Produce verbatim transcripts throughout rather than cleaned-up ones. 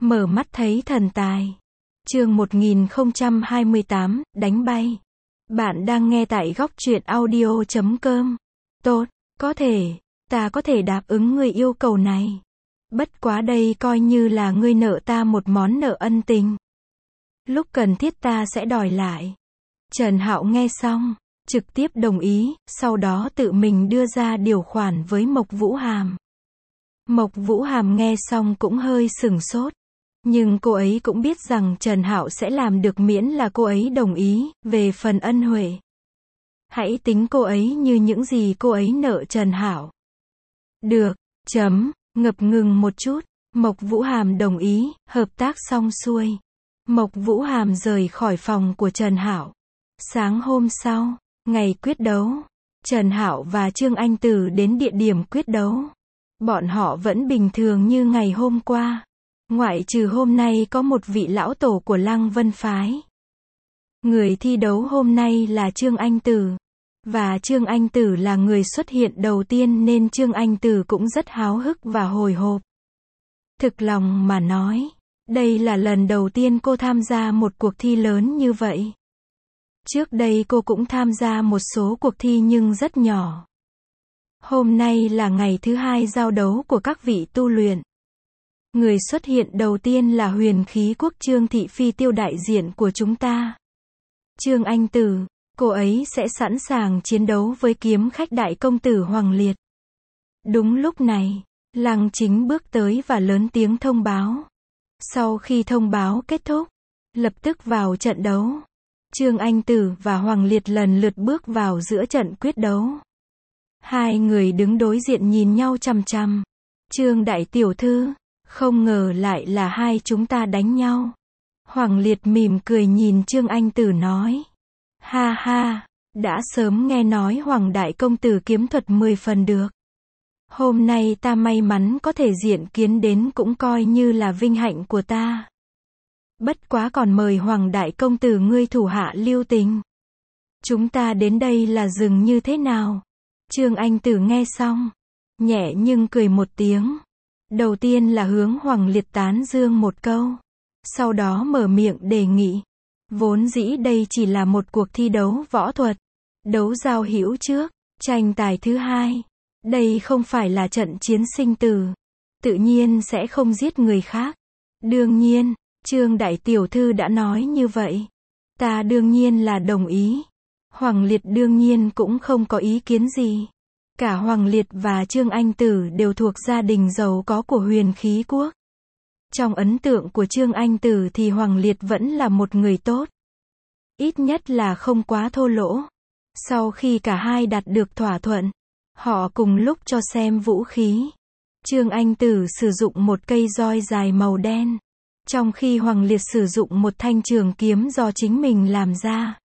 Mở mắt thấy thần tài. Chương một nghìn không trăm hai mươi tám, đánh bay. Bạn đang nghe tại góc truyện audio chấm com. Tốt, có thể, ta có thể đáp ứng người yêu cầu này. Bất quá đây coi như là ngươi nợ ta một món nợ ân tình. Lúc cần thiết ta sẽ đòi lại. Trần Hạo nghe xong, trực tiếp đồng ý, sau đó tự mình đưa ra điều khoản với Mộc Vũ Hàm. Mộc Vũ Hàm nghe xong cũng hơi sửng sốt. Nhưng cô ấy cũng biết rằng Trần Hạo sẽ làm được miễn là cô ấy đồng ý, về phần ân huệ. Hãy tính cô ấy như những gì cô ấy nợ Trần Hạo. Được, chấm, ngập ngừng một chút, Mộc Vũ Hàm đồng ý, hợp tác xong xuôi. Mộc Vũ Hàm rời khỏi phòng của Trần Hạo. Sáng hôm sau, ngày quyết đấu, Trần Hạo và Trương Anh Tử đến địa điểm quyết đấu. Bọn họ vẫn bình thường như ngày hôm qua. Ngoại trừ hôm nay có một vị lão tổ của Lăng Vân Phái. Người thi đấu hôm nay là Trương Anh Tử. Và Trương Anh Tử là người xuất hiện đầu tiên nên Trương Anh Tử cũng rất háo hức và hồi hộp. Thực lòng mà nói, đây là lần đầu tiên cô tham gia một cuộc thi lớn như vậy. Trước đây cô cũng tham gia một số cuộc thi nhưng rất nhỏ. Hôm nay là ngày thứ hai giao đấu của các vị tu luyện. Người xuất hiện đầu tiên là Huyền Khí Quốc Trương Thị Phi Tiêu đại diện của chúng ta. Trương Anh Tử, cô ấy sẽ sẵn sàng chiến đấu với kiếm khách đại công tử Hoàng Liệt. Đúng lúc này, Lăng Chính bước tới và lớn tiếng thông báo. Sau khi thông báo kết thúc, lập tức vào trận đấu. Trương Anh Tử và Hoàng Liệt lần lượt bước vào giữa trận quyết đấu. Hai người đứng đối diện nhìn nhau chằm chằm. Trương đại tiểu thư, không ngờ lại là hai chúng ta đánh nhau. Hoàng Liệt mỉm cười nhìn Trương Anh Tử nói. Ha ha, đã sớm nghe nói Hoàng đại công tử kiếm thuật mười phần được. Hôm nay ta may mắn có thể diện kiến đến cũng coi như là vinh hạnh của ta. Bất quá còn mời Hoàng đại công tử ngươi thủ hạ lưu tình. Chúng ta đến đây là dừng như thế nào? Trương Anh Tử nghe xong, nhẹ nhưng cười một tiếng. Đầu tiên là hướng Hoàng Liệt tán dương một câu. Sau đó mở miệng đề nghị. Vốn dĩ đây chỉ là một cuộc thi đấu võ thuật. Đấu giao hữu trước, tranh tài thứ hai. Đây không phải là trận chiến sinh tử. Tự nhiên sẽ không giết người khác. Đương nhiên, Trương đại tiểu thư đã nói như vậy. Ta đương nhiên là đồng ý. Hoàng Liệt đương nhiên cũng không có ý kiến gì. Cả Hoàng Liệt và Trương Anh Tử đều thuộc gia đình giàu có của Huyền Khí Quốc. Trong ấn tượng của Trương Anh Tử thì Hoàng Liệt vẫn là một người tốt. Ít nhất là không quá thô lỗ. Sau khi cả hai đạt được thỏa thuận, họ cùng lúc cho xem vũ khí. Trương Anh Tử sử dụng một cây roi dài màu đen, trong khi Hoàng Liệt sử dụng một thanh trường kiếm do chính mình làm ra.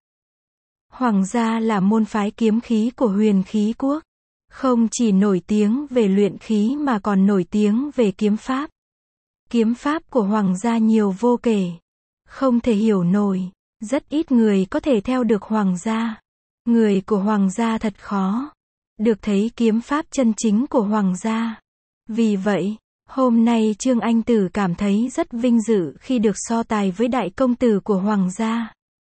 Hoàng gia là môn phái kiếm khí của Huyền Khí Quốc. Không chỉ nổi tiếng về luyện khí mà còn nổi tiếng về kiếm pháp. Kiếm pháp của Hoàng gia nhiều vô kể. Không thể hiểu nổi. Rất ít người có thể theo được Hoàng gia. Người của Hoàng gia thật khó được thấy kiếm pháp chân chính của Hoàng gia. Vì vậy, hôm nay Trương Anh Tử cảm thấy rất vinh dự khi được so tài với đại công tử của Hoàng gia.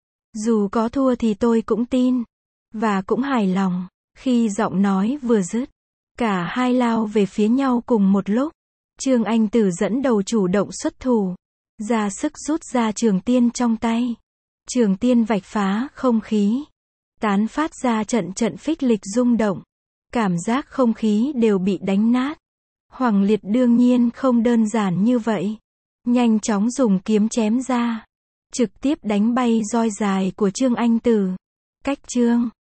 Dù có thua thì tôi cũng tin. Và cũng hài lòng. Khi giọng nói vừa dứt, cả hai lao về phía nhau cùng một lúc. Trương Anh Tử dẫn đầu chủ động xuất thủ, ra sức rút ra trường tiên trong tay. Trường tiên vạch phá không khí, tán phát ra trận trận phích lịch rung động. Cảm giác không khí đều bị đánh nát. Hoàng Liệt đương nhiên không đơn giản như vậy. Nhanh chóng dùng kiếm chém ra, trực tiếp đánh bay roi dài của Trương Anh Tử. Cách Trương